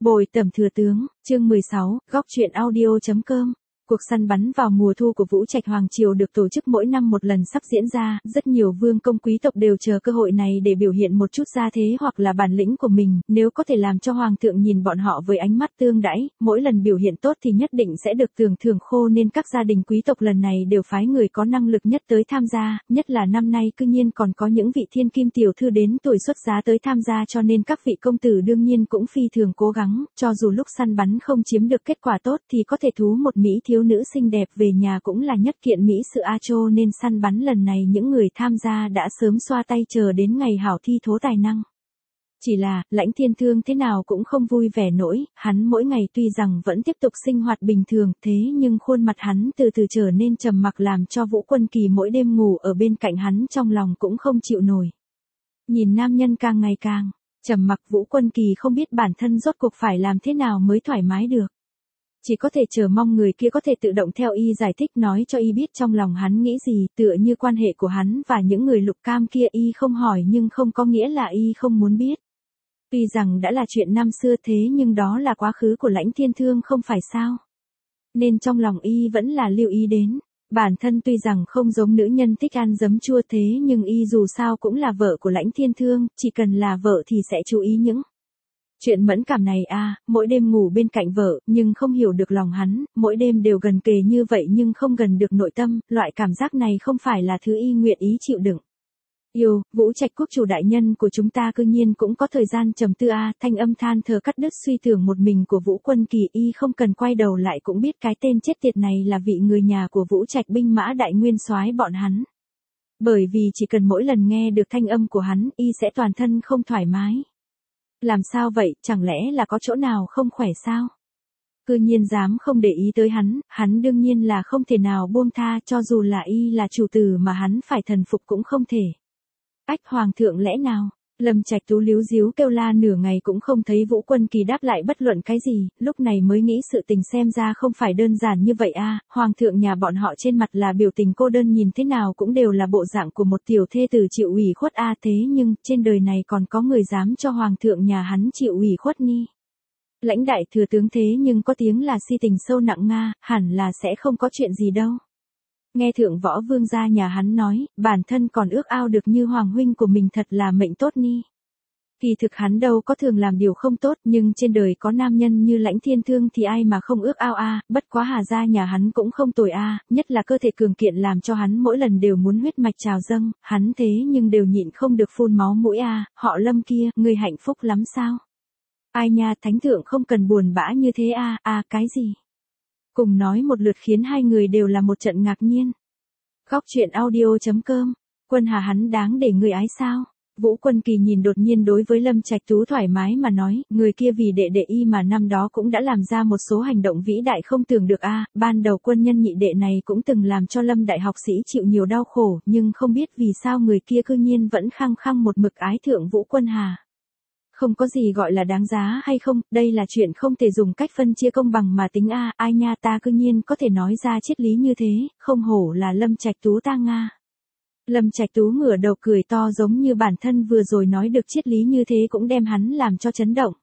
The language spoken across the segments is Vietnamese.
Bồi tẩm thừa tướng, chương 16, góc truyện audio.com. Cuộc săn bắn vào mùa thu của Vũ Trạch Hoàng Triều được tổ chức mỗi năm một lần sắp diễn ra, rất nhiều vương công quý tộc đều chờ cơ hội này để biểu hiện một chút gia thế hoặc là bản lĩnh của mình, nếu có thể làm cho Hoàng thượng nhìn bọn họ với ánh mắt tương đãi, mỗi lần biểu hiện tốt thì nhất định sẽ được tưởng thưởng khô, nên các gia đình quý tộc lần này đều phái người có năng lực nhất tới tham gia, nhất là năm nay cư nhiên còn có những vị thiên kim tiểu thư đến tuổi xuất giá tới tham gia, cho nên các vị công tử đương nhiên cũng phi thường cố gắng, cho dù lúc săn bắn không chiếm được kết quả tốt thì có thể thú một mỹ thiếu nữ xinh đẹp về nhà cũng là nhất kiện mỹ sự a chô, nên săn bắn lần này những người tham gia đã sớm xoa tay chờ đến ngày hảo thi thố tài năng. Chỉ là, Lãnh Thiên Thương thế nào cũng không vui vẻ nổi, hắn mỗi ngày tuy rằng vẫn tiếp tục sinh hoạt bình thường, thế nhưng khuôn mặt hắn từ từ trở nên trầm mặc, làm cho Vũ Quân Kỳ mỗi đêm ngủ ở bên cạnh hắn trong lòng cũng không chịu nổi. Nhìn nam nhân càng ngày càng trầm mặc, Vũ Quân Kỳ không biết bản thân rốt cuộc phải làm thế nào mới thoải mái được. Chỉ có thể chờ mong người kia có thể tự động theo y giải thích, nói cho y biết trong lòng hắn nghĩ gì, tựa như quan hệ của hắn và những người lục cam kia, y không hỏi nhưng không có nghĩa là y không muốn biết. Tuy rằng đã là chuyện năm xưa thế nhưng đó là quá khứ của Lãnh Thiên Thương không phải sao. Nên trong lòng y vẫn là lưu ý đến. Bản thân tuy rằng không giống nữ nhân thích ăn giấm chua thế nhưng y dù sao cũng là vợ của Lãnh Thiên Thương, chỉ cần là vợ thì sẽ chú ý những chuyện mẫn cảm này à. Mỗi đêm ngủ bên cạnh vợ, nhưng không hiểu được lòng hắn, mỗi đêm đều gần kề như vậy nhưng không gần được nội tâm, loại cảm giác này không phải là thứ y nguyện ý chịu đựng. Yêu, Vũ Trạch quốc chủ đại nhân của chúng ta cư nhiên cũng có thời gian trầm tư a. Thanh âm than thở cắt đứt suy tưởng một mình của Vũ Quân Kỳ, y không cần quay đầu lại cũng biết cái tên chết tiệt này là vị người nhà của Vũ Trạch binh mã đại nguyên soái bọn hắn. Bởi vì chỉ cần mỗi lần nghe được thanh âm của hắn, y sẽ toàn thân không thoải mái. Làm sao vậy, chẳng lẽ là có chỗ nào không khỏe sao? Cư nhiên dám không để ý tới hắn đương nhiên là không thể nào buông tha, cho dù là y là chủ tử mà hắn phải thần phục cũng không thể. Ách, Hoàng thượng lẽ nào? Lâm Trạch Tú líu díu kêu la nửa ngày cũng không thấy Vũ Quân Kỳ đáp lại bất luận cái gì, lúc này mới nghĩ sự tình xem ra không phải đơn giản như vậy a. Hoàng thượng nhà bọn họ trên mặt là biểu tình cô đơn, nhìn thế nào cũng đều là bộ dạng của một tiểu thê tử chịu ủy khuất a, thế nhưng trên đời này còn có người dám cho Hoàng thượng nhà hắn chịu ủy khuất ni. Lãnh đại thừa tướng thế nhưng có tiếng là si tình sâu nặng nga, hẳn là sẽ không có chuyện gì đâu. Nghe thượng võ vương gia nhà hắn nói, bản thân còn ước ao được như hoàng huynh của mình, thật là mệnh tốt ni. Kỳ thực hắn đâu có thường làm điều không tốt, nhưng trên đời có nam nhân như Lãnh Thiên Thương thì ai mà không ước ao a. Bất quá Hà gia nhà hắn cũng không tồi a, nhất là cơ thể cường kiện làm cho hắn mỗi lần đều muốn huyết mạch trào dâng, hắn thế nhưng đều nhịn không được phun máu mũi a. Họ Lâm kia, người hạnh phúc lắm sao? Ai nha, thánh thượng không cần buồn bã như thế a. Cái gì? Cùng nói một lượt khiến hai người đều là một trận ngạc nhiên. Góc truyện audio.com. Quân Hà hắn đáng để người ái sao? Vũ Quân Kỳ nhìn đột nhiên đối với Lâm Trạch Tú thoải mái mà nói, người kia vì đệ đệ y mà năm đó cũng đã làm ra một số hành động vĩ đại không tưởng được a. Ban đầu quân nhân nhị đệ này cũng từng làm cho Lâm đại học sĩ chịu nhiều đau khổ, nhưng không biết vì sao người kia cư nhiên vẫn khăng khăng một mực ái thượng Vũ Quân Hà. Không có gì gọi là đáng giá hay không, đây là chuyện không thể dùng cách phân chia công bằng mà tính a. Ai nha, ta cư nhiên có thể nói ra triết lý như thế, không hổ là Lâm Trạch Tú ta nga. Lâm Trạch Tú ngửa đầu cười to giống như bản thân vừa rồi nói được triết lý như thế cũng đem hắn làm cho chấn động.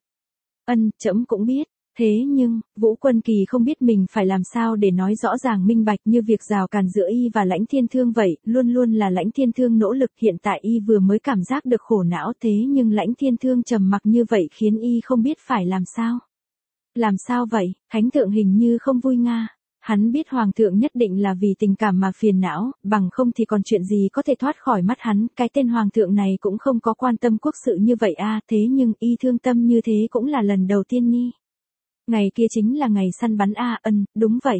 Trẫm cũng biết. Thế nhưng, Vũ Quân Kỳ không biết mình phải làm sao để nói rõ ràng minh bạch, như việc rào cản giữa y và Lãnh Thiên Thương vậy, luôn luôn là Lãnh Thiên Thương nỗ lực, hiện tại y vừa mới cảm giác được khổ não, thế nhưng Lãnh Thiên Thương trầm mặc như vậy khiến y không biết phải làm sao. Làm sao vậy, thánh thượng hình như không vui nga. Hắn biết Hoàng thượng nhất định là vì tình cảm mà phiền não, bằng không thì còn chuyện gì có thể thoát khỏi mắt hắn, cái tên Hoàng thượng này cũng không có quan tâm quốc sự như vậy a. Thế nhưng y thương tâm như thế cũng là lần đầu tiên ni. Ngày kia chính là ngày săn bắn a. Đúng vậy.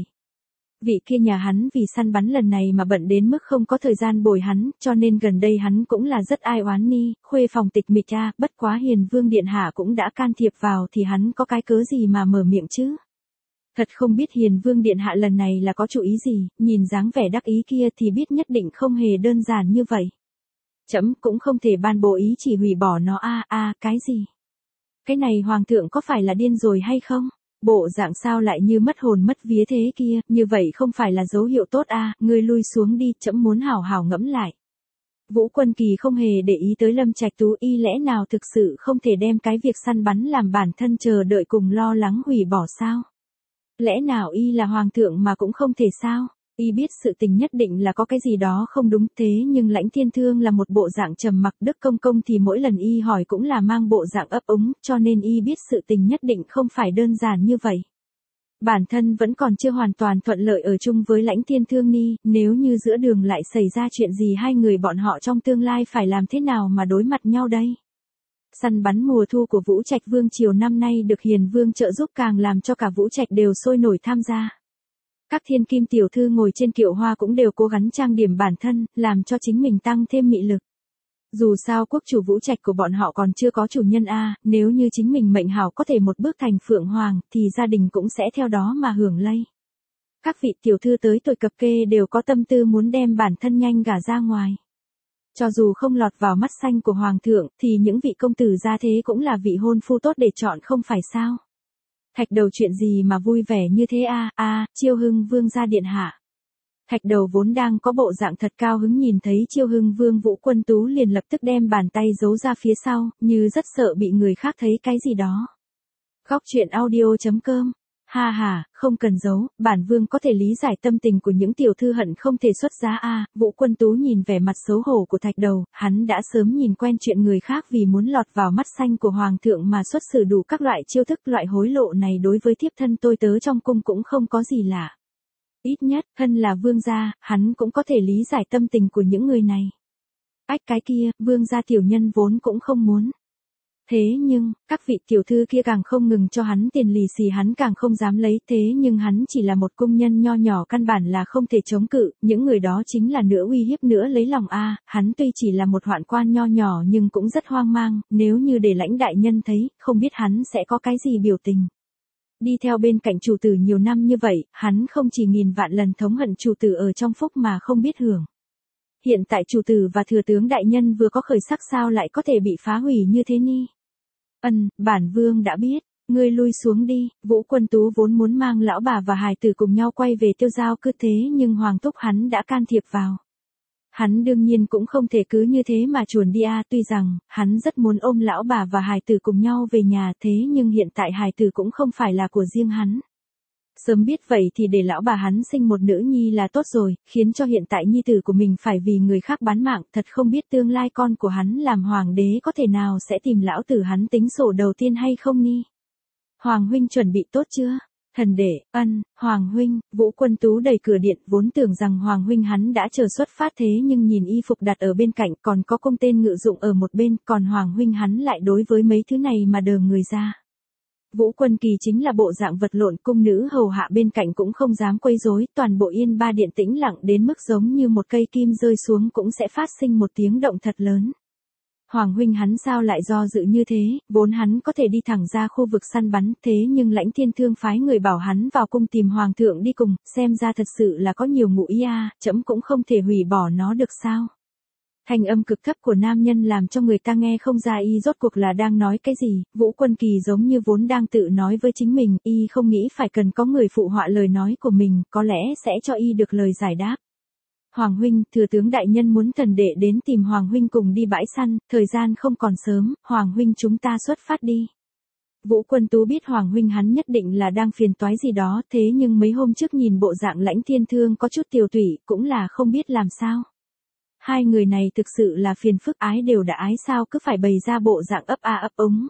Vị kia nhà hắn vì săn bắn lần này mà bận đến mức không có thời gian bồi hắn, cho nên gần đây hắn cũng là rất ai oán ni, khuê phòng tịch mịch a. Bất quá Hiền Vương điện hạ cũng đã can thiệp vào thì hắn có cái cớ gì mà mở miệng chứ? Thật không biết Hiền Vương điện hạ lần này là có chủ ý gì, nhìn dáng vẻ đắc ý kia thì biết nhất định không hề đơn giản như vậy. Trẫm cũng không thể ban bố ý chỉ hủy bỏ nó a. Cái gì? Cái này Hoàng thượng có phải là điên rồi hay không? Bộ dạng sao lại như mất hồn mất vía thế kia, như vậy không phải là dấu hiệu tốt a. Ngươi lui xuống đi, trẫm muốn hảo hảo ngẫm lại. Vũ Quân Kỳ không hề để ý tới Lâm Trạch Tú, y lẽ nào thực sự không thể đem cái việc săn bắn làm bản thân chờ đợi cùng lo lắng hủy bỏ sao? Lẽ nào y là hoàng thượng mà cũng không thể sao? Y biết sự tình nhất định là có cái gì đó không đúng, thế nhưng Lãnh Thiên Thương là một bộ dạng trầm mặc, Đức Công Công thì mỗi lần y hỏi cũng là mang bộ dạng ấp úng, cho nên y biết sự tình nhất định không phải đơn giản như vậy. Bản thân vẫn còn chưa hoàn toàn thuận lợi ở chung với Lãnh Thiên Thương ni, nếu như giữa đường lại xảy ra chuyện gì hai người bọn họ trong tương lai phải làm thế nào mà đối mặt nhau đây? Săn bắn mùa thu của Vũ Trạch Vương triều năm nay được Hiền Vương trợ giúp càng làm cho cả Vũ Trạch đều sôi nổi tham gia. Các thiên kim tiểu thư ngồi trên kiệu hoa cũng đều cố gắng trang điểm bản thân, làm cho chính mình tăng thêm mị lực. Dù sao quốc chủ Vũ Trạch của bọn họ còn chưa có chủ nhân a, nếu như chính mình mệnh hảo có thể một bước thành phượng hoàng, thì gia đình cũng sẽ theo đó mà hưởng lây. Các vị tiểu thư tới tuổi cập kê đều có tâm tư muốn đem bản thân nhanh gả ra ngoài. Cho dù không lọt vào mắt xanh của hoàng thượng, thì những vị công tử gia thế cũng là vị hôn phu tốt để chọn không phải sao? Thạch Đầu chuyện gì mà vui vẻ như thế a? Chiêu Hưng Vương gia điện hạ. Thạch Đầu vốn đang có bộ dạng thật cao hứng nhìn thấy Chiêu Hưng Vương Vũ Quân Tú liền lập tức đem bàn tay giấu ra phía sau, như rất sợ bị người khác thấy cái gì đó. Góc truyện audio.com. Ha ha, không cần giấu, bản vương có thể lý giải tâm tình của những tiểu thư hận không thể xuất giá a. Vũ Quân Tú nhìn vẻ mặt xấu hổ của Thạch Đầu, hắn đã sớm nhìn quen chuyện người khác vì muốn lọt vào mắt xanh của hoàng thượng mà xuất xử đủ các loại chiêu thức, loại hối lộ này đối với thiếp thân tôi tớ trong cung cũng không có gì lạ. Ít nhất, thân là vương gia, hắn cũng có thể lý giải tâm tình của những người này. Ách cái kia, vương gia tiểu nhân vốn cũng không muốn. Thế nhưng, các vị tiểu thư kia càng không ngừng cho hắn tiền lì xì hắn càng không dám lấy, thế nhưng hắn chỉ là một cung nhân nho nhỏ căn bản là không thể chống cự, những người đó chính là nữa uy hiếp nữa lấy lòng a. Hắn tuy chỉ là một hoạn quan nho nhỏ nhưng cũng rất hoang mang, nếu như để Lãnh đại nhân thấy, không biết hắn sẽ có cái gì biểu tình. Đi theo bên cạnh chủ tử nhiều năm như vậy, hắn không chỉ nghìn vạn lần thống hận chủ tử ở trong phúc mà không biết hưởng. Hiện tại chủ tử và thừa tướng đại nhân vừa có khởi sắc sao lại có thể bị phá hủy như thế ni? Bản vương đã biết, ngươi lui xuống đi. Vũ Quân Tú vốn muốn mang lão bà và hài tử cùng nhau quay về Tiêu Giao cứ thế nhưng hoàng thúc hắn đã can thiệp vào. Hắn đương nhiên cũng không thể cứ như thế mà chuồn đi a, tuy rằng hắn rất muốn ôm lão bà và hài tử cùng nhau về nhà, thế nhưng hiện tại hài tử cũng không phải là của riêng hắn. Sớm biết vậy thì để lão bà hắn sinh một nữ nhi là tốt rồi, khiến cho hiện tại nhi tử của mình phải vì người khác bán mạng, thật không biết tương lai con của hắn làm hoàng đế có thể nào sẽ tìm lão tử hắn tính sổ đầu tiên hay không ni. Hoàng huynh chuẩn bị tốt chưa? Thần đệ, Hoàng huynh. Vũ Quân Tú đẩy cửa điện, vốn tưởng rằng Hoàng huynh hắn đã chờ xuất phát, thế nhưng nhìn y phục đặt ở bên cạnh, còn có cung tên ngự dụng ở một bên, còn Hoàng huynh hắn lại đối với mấy thứ này mà đờ người ra. Vũ Quân Kỳ chính là bộ dạng vật lộn, cung nữ hầu hạ bên cạnh cũng không dám quấy rối, toàn bộ Yên Ba điện tĩnh lặng đến mức giống như một cây kim rơi xuống cũng sẽ phát sinh một tiếng động thật lớn. Hoàng huynh hắn sao lại do dự như thế, vốn hắn có thể đi thẳng ra khu vực săn bắn, thế nhưng Lãnh Thiên Thương phái người bảo hắn vào cung tìm hoàng thượng đi cùng, xem ra thật sự là có nhiều ngụ ý a, trẫm cũng không thể hủy bỏ nó được sao? Thanh âm cực thấp của nam nhân làm cho người ta nghe không ra y rốt cuộc là đang nói cái gì. Vũ Quân Kỳ giống như vốn đang tự nói với chính mình, y không nghĩ phải cần có người phụ họa lời nói của mình, có lẽ sẽ cho y được lời giải đáp. Hoàng huynh, thừa tướng đại nhân muốn thần đệ đến tìm Hoàng huynh cùng đi bãi săn, thời gian không còn sớm, Hoàng huynh chúng ta xuất phát đi. Vũ Quân Tú biết Hoàng huynh hắn nhất định là đang phiền toái gì đó, thế nhưng mấy hôm trước nhìn bộ dạng Lãnh Thiên Thương có chút tiều tụy, cũng là không biết làm sao. Hai người này thực sự là phiền phức, ái đều đã ái sao cứ phải bày ra bộ dạng ấp a ấp úng.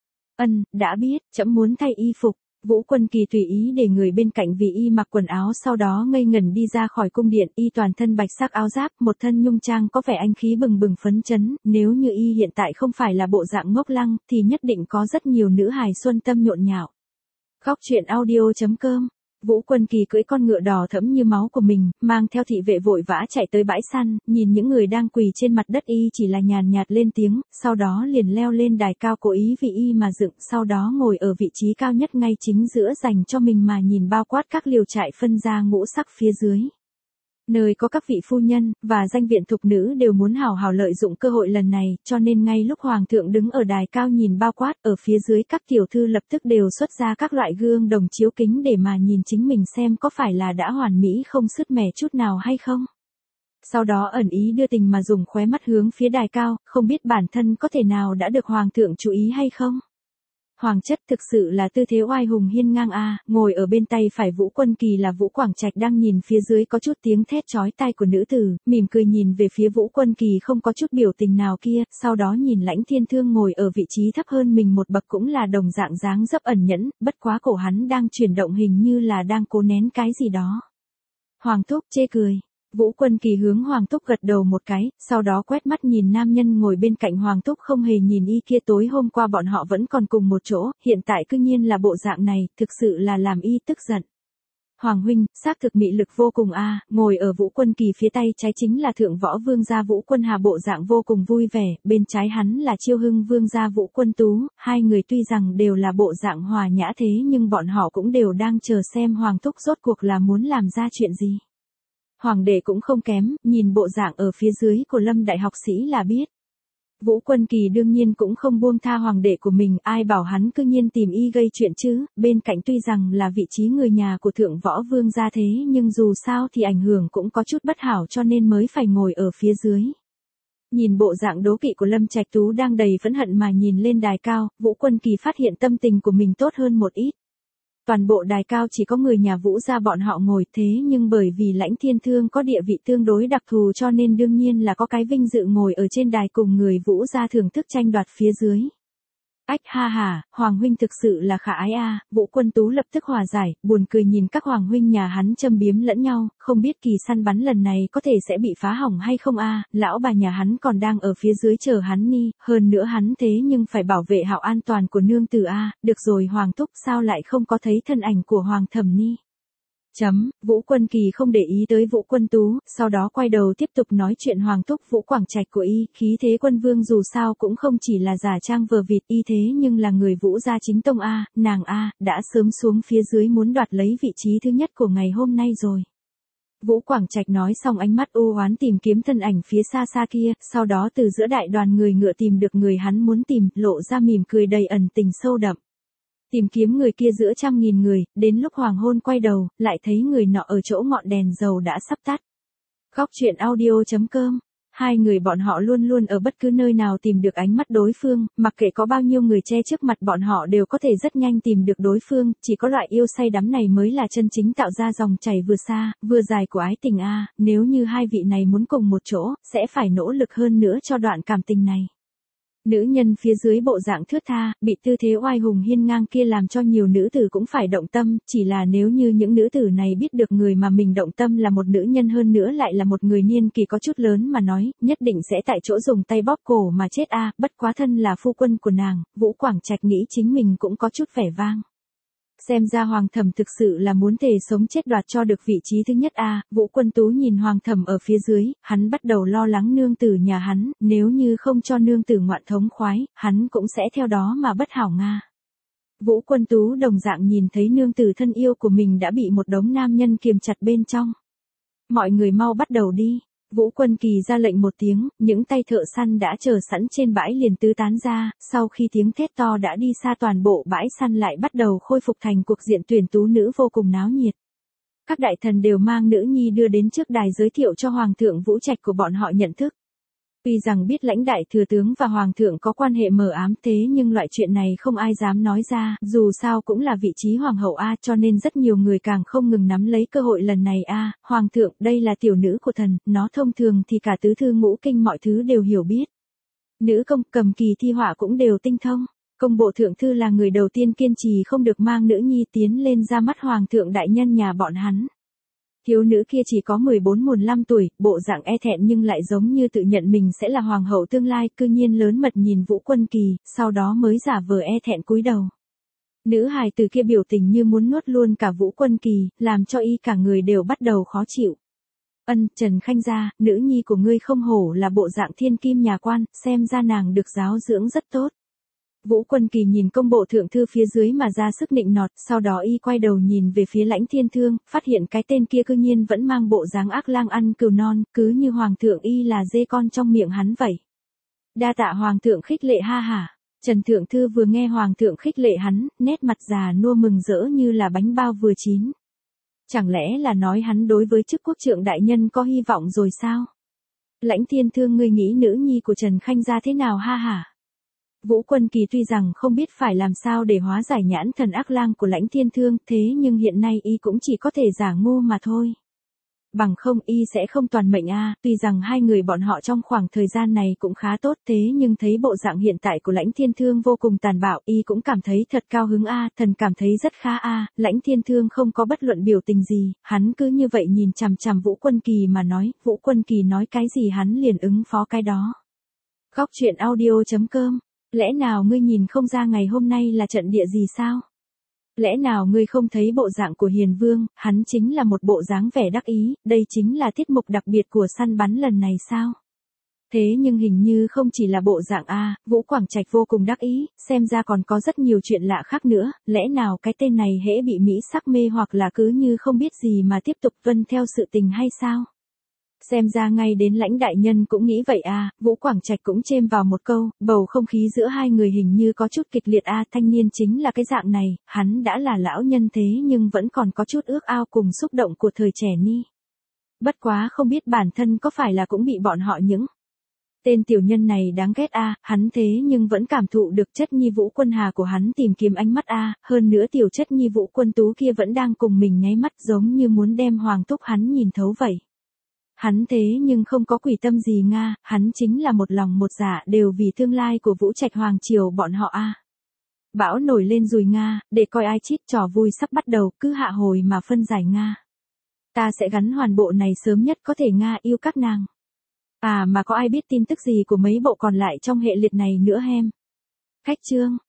Đã biết, trẫm muốn thay y phục. Vũ Quân Kỳ tùy ý để người bên cạnh vì y mặc quần áo, sau đó ngây ngẩn đi ra khỏi cung điện, y toàn thân bạch sắc áo giáp, một thân nhung trang có vẻ anh khí bừng bừng phấn chấn, nếu như y hiện tại không phải là bộ dạng ngốc lăng, thì nhất định có rất nhiều nữ hài xuân tâm nhộn nhạo. Góc truyện audio.com. Vũ Quân Kỳ cưỡi con ngựa đỏ thẫm như máu của mình, mang theo thị vệ vội vã chạy tới bãi săn, nhìn những người đang quỳ trên mặt đất y chỉ là nhàn nhạt lên tiếng, sau đó liền leo lên đài cao cố ý vì y mà dựng, sau đó ngồi ở vị trí cao nhất ngay chính giữa dành cho mình mà nhìn bao quát các liều trại phân ra ngũ sắc phía dưới. Nơi có các vị phu nhân, và danh viện thục nữ đều muốn hào hào lợi dụng cơ hội lần này, cho nên ngay lúc Hoàng thượng đứng ở đài cao nhìn bao quát, ở phía dưới các tiểu thư lập tức đều xuất ra các loại gương đồng chiếu kính để mà nhìn chính mình xem có phải là đã hoàn mỹ không sứt mẻ chút nào hay không. Sau đó ẩn ý đưa tình mà dùng khóe mắt hướng phía đài cao, không biết bản thân có thể nào đã được hoàng thượng chú ý hay không. Hoàng chất thực sự là tư thế oai hùng hiên ngang a, ngồi ở bên tay phải Vũ Quân Kỳ là Vũ Quảng Trạch đang nhìn phía dưới có chút tiếng thét chói tai của nữ tử, mỉm cười nhìn về phía Vũ Quân Kỳ không có chút biểu tình nào kia, sau đó nhìn Lãnh Thiên Thương ngồi ở vị trí thấp hơn mình một bậc cũng là đồng dạng dáng dấp ẩn nhẫn, bất quá cổ hắn đang chuyển động hình như là đang cố nén cái gì đó. Hoàng thúc chê cười. Vũ Quân Kỳ hướng Hoàng Thúc gật đầu một cái, sau đó quét mắt nhìn nam nhân ngồi bên cạnh Hoàng Thúc không hề nhìn y kia tối hôm qua bọn họ vẫn còn cùng một chỗ, hiện tại cư nhiên là bộ dạng này, thực sự là làm y tức giận. Hoàng huynh, xác thực mị lực vô cùng a, ngồi ở Vũ Quân Kỳ phía tay trái chính là Thượng Võ Vương gia Vũ Quân Hà bộ dạng vô cùng vui vẻ, bên trái hắn là Chiêu Hưng Vương gia Vũ Quân Tú, hai người tuy rằng đều là bộ dạng hòa nhã thế nhưng bọn họ cũng đều đang chờ xem Hoàng Thúc rốt cuộc là muốn làm ra chuyện gì. Hoàng đệ cũng không kém, nhìn bộ dạng ở phía dưới của Lâm đại học sĩ là biết. Vũ Quân Kỳ đương nhiên cũng không buông tha hoàng đệ của mình, ai bảo hắn cư nhiên tìm y gây chuyện chứ, bên cạnh tuy rằng là vị trí người nhà của Thượng Võ Vương gia thế nhưng dù sao thì ảnh hưởng cũng có chút bất hảo cho nên mới phải ngồi ở phía dưới. Nhìn bộ dạng đố kỵ của Lâm Trạch Tú đang đầy phẫn hận mà nhìn lên đài cao, Vũ Quân Kỳ phát hiện tâm tình của mình tốt hơn một ít. Toàn bộ đài cao chỉ có người nhà Vũ gia bọn họ ngồi thế nhưng bởi vì Lãnh Thiên Thương có địa vị tương đối đặc thù cho nên đương nhiên là có cái vinh dự ngồi ở trên đài cùng người Vũ gia thưởng thức tranh đoạt phía dưới. Ách ha ha, Hoàng huynh thực sự là khả ái a, Vũ Quân Tú lập tức hòa giải, buồn cười nhìn các Hoàng huynh nhà hắn châm biếm lẫn nhau, không biết kỳ săn bắn lần này có thể sẽ bị phá hỏng hay không a, lão bà nhà hắn còn đang ở phía dưới chờ hắn ni, hơn nữa hắn thế nhưng phải bảo vệ hảo an toàn của nương tử a, được rồi Hoàng thúc sao lại không có thấy thân ảnh của Hoàng thẩm ni. Vũ Quân Kỳ không để ý tới Vũ Quân Tú, sau đó quay đầu tiếp tục nói chuyện Hoàng thúc Vũ Quảng Trạch của y, khí thế quân vương dù sao cũng không chỉ là giả trang vờ vịt y thế nhưng là người Vũ gia chính tông a, nàng a, đã sớm xuống phía dưới muốn đoạt lấy vị trí thứ nhất của ngày hôm nay rồi. Vũ Quảng Trạch nói xong ánh mắt u oán tìm kiếm thân ảnh phía xa xa kia, sau đó từ giữa đại đoàn người ngựa tìm được người hắn muốn tìm, lộ ra mỉm cười đầy ẩn tình sâu đậm. Tìm kiếm người kia giữa trăm nghìn người, đến lúc hoàng hôn quay đầu, lại thấy người nọ ở chỗ ngọn đèn dầu đã sắp tắt. Góc truyện audio.com. Hai người bọn họ luôn luôn ở bất cứ nơi nào tìm được ánh mắt đối phương, mặc kệ có bao nhiêu người che trước mặt bọn họ đều có thể rất nhanh tìm được đối phương, chỉ có loại yêu say đắm này mới là chân chính tạo ra dòng chảy vừa xa, vừa dài của ái tình a, nếu như hai vị này muốn cùng một chỗ, sẽ phải nỗ lực hơn nữa cho đoạn cảm tình này. Nữ nhân phía dưới bộ dạng thướt tha, bị tư thế oai hùng hiên ngang kia làm cho nhiều nữ tử cũng phải động tâm, chỉ là nếu như những nữ tử này biết được người mà mình động tâm là một nữ nhân hơn nữa lại là một người niên kỳ có chút lớn mà nói, nhất định sẽ tại chỗ dùng tay bóp cổ mà chết a, bất quá thân là phu quân của nàng, Vũ Quảng Trạch nghĩ chính mình cũng có chút vẻ vang. Xem ra Hoàng thẩm thực sự là muốn thề sống chết đoạt cho được vị trí thứ nhất a, Vũ Quân Tú nhìn Hoàng thẩm ở phía dưới, hắn bắt đầu lo lắng nương tử nhà hắn, nếu như không cho nương tử ngoạn thống khoái, hắn cũng sẽ theo đó mà bất hảo nga. Vũ Quân Tú đồng dạng nhìn thấy nương tử thân yêu của mình đã bị một đống nam nhân kiềm chặt bên trong. Mọi người mau bắt đầu đi. Vũ Quân Kỳ ra lệnh một tiếng, những tay thợ săn đã chờ sẵn trên bãi liền tứ tán ra, sau khi tiếng thét to đã đi xa toàn bộ bãi săn lại bắt đầu khôi phục thành cuộc diện tuyển tú nữ vô cùng náo nhiệt. Các đại thần đều mang nữ nhi đưa đến trước đài giới thiệu cho Hoàng thượng Vũ Trạch của bọn họ nhận thức. Tuy rằng biết lãnh đại thừa tướng và Hoàng thượng có quan hệ mờ ám thế nhưng loại chuyện này không ai dám nói ra, dù sao cũng là vị trí Hoàng hậu A cho nên rất nhiều người càng không ngừng nắm lấy cơ hội lần này A, Hoàng thượng đây là tiểu nữ của thần, nó thông thường thì cả tứ thư ngũ kinh mọi thứ đều hiểu biết. Nữ công cầm kỳ thi họa cũng đều tinh thông, công bộ thượng thư là người đầu tiên kiên trì không được mang nữ nhi tiến lên ra mắt Hoàng thượng đại nhân nhà bọn hắn. Thiếu nữ kia chỉ có 14-15 tuổi, bộ dạng e thẹn nhưng lại giống như tự nhận mình sẽ là hoàng hậu tương lai, cư nhiên lớn mật nhìn Vũ Quân Kỳ, sau đó mới giả vờ e thẹn cúi đầu. Nữ hài từ kia biểu tình như muốn nuốt luôn cả Vũ Quân Kỳ, làm cho y cả người đều bắt đầu khó chịu. Trần Khanh gia, nữ nhi của ngươi không hổ là bộ dạng thiên kim nhà quan, xem ra nàng được giáo dưỡng rất tốt. Vũ Quân Kỳ nhìn công bộ thượng thư phía dưới mà ra sức nịnh nọt, sau đó y quay đầu nhìn về phía Lãnh Thiên Thương, phát hiện cái tên kia cư nhiên vẫn mang bộ dáng ác lang ăn cừu non, cứ như Hoàng thượng y là dê con trong miệng hắn vậy. Đa tạ Hoàng thượng khích lệ ha hả. Trần Thượng Thư vừa nghe Hoàng thượng khích lệ hắn, nét mặt già nua mừng rỡ như là bánh bao vừa chín. Chẳng lẽ là nói hắn đối với chức quốc trượng đại nhân có hy vọng rồi sao? Lãnh Thiên Thương, ngươi nghĩ nữ nhi của Trần Khanh gia thế nào ha hả? Vũ Quân Kỳ tuy rằng không biết phải làm sao để hóa giải nhãn thần ác lang của Lãnh Thiên Thương, thế nhưng hiện nay y cũng chỉ có thể giả ngu mà thôi. Bằng không y sẽ không toàn mệnh tuy rằng hai người bọn họ trong khoảng thời gian này cũng khá tốt, thế nhưng thấy bộ dạng hiện tại của Lãnh Thiên Thương vô cùng tàn bạo, y cũng cảm thấy thật cao hứng thần cảm thấy rất khá Lãnh Thiên Thương không có bất luận biểu tình gì, hắn cứ như vậy nhìn chằm chằm Vũ Quân Kỳ mà nói, Vũ Quân Kỳ nói cái gì hắn liền ứng phó cái đó. Góc truyện audio.com. Lẽ nào ngươi nhìn không ra ngày hôm nay là trận địa gì sao? Lẽ nào ngươi không thấy bộ dạng của Hiền Vương, hắn chính là một bộ dáng vẻ đắc ý, đây chính là tiết mục đặc biệt của săn bắn lần này sao? Thế nhưng hình như không chỉ là bộ dạng Vũ Quảng Trạch vô cùng đắc ý, xem ra còn có rất nhiều chuyện lạ khác nữa, lẽ nào cái tên này hễ bị mỹ sắc mê hoặc là cứ như không biết gì mà tiếp tục tuân theo sự tình hay sao? Xem ra ngay đến Lãnh đại nhân cũng nghĩ vậy Vũ Quảng Trạch cũng chêm vào một câu, bầu không khí giữa hai người hình như có chút kịch liệt thanh niên chính là cái dạng này, hắn đã là lão nhân thế nhưng vẫn còn có chút ước ao cùng xúc động của thời trẻ ni. Bất quá không biết bản thân có phải là cũng bị bọn họ những tên tiểu nhân này đáng ghét hắn thế nhưng vẫn cảm thụ được chất nhi Vũ Quân Hà của hắn tìm kiếm ánh mắt hơn nữa tiểu chất nhi Vũ Quân Tú kia vẫn đang cùng mình nháy mắt giống như muốn đem Hoàng Túc hắn nhìn thấu vậy. Hắn thế nhưng không có quỷ tâm gì hắn chính là một lòng một dạ đều vì tương lai của Vũ Trạch Hoàng Triều bọn họ Bão nổi lên rồi để coi ai chít, trò vui sắp bắt đầu, cứ hạ hồi mà phân giải Ta sẽ gắn hoàn bộ này sớm nhất có thể yêu các nàng. Mà có ai biết tin tức gì của mấy bộ còn lại trong hệ liệt này nữa hem? Khách chương.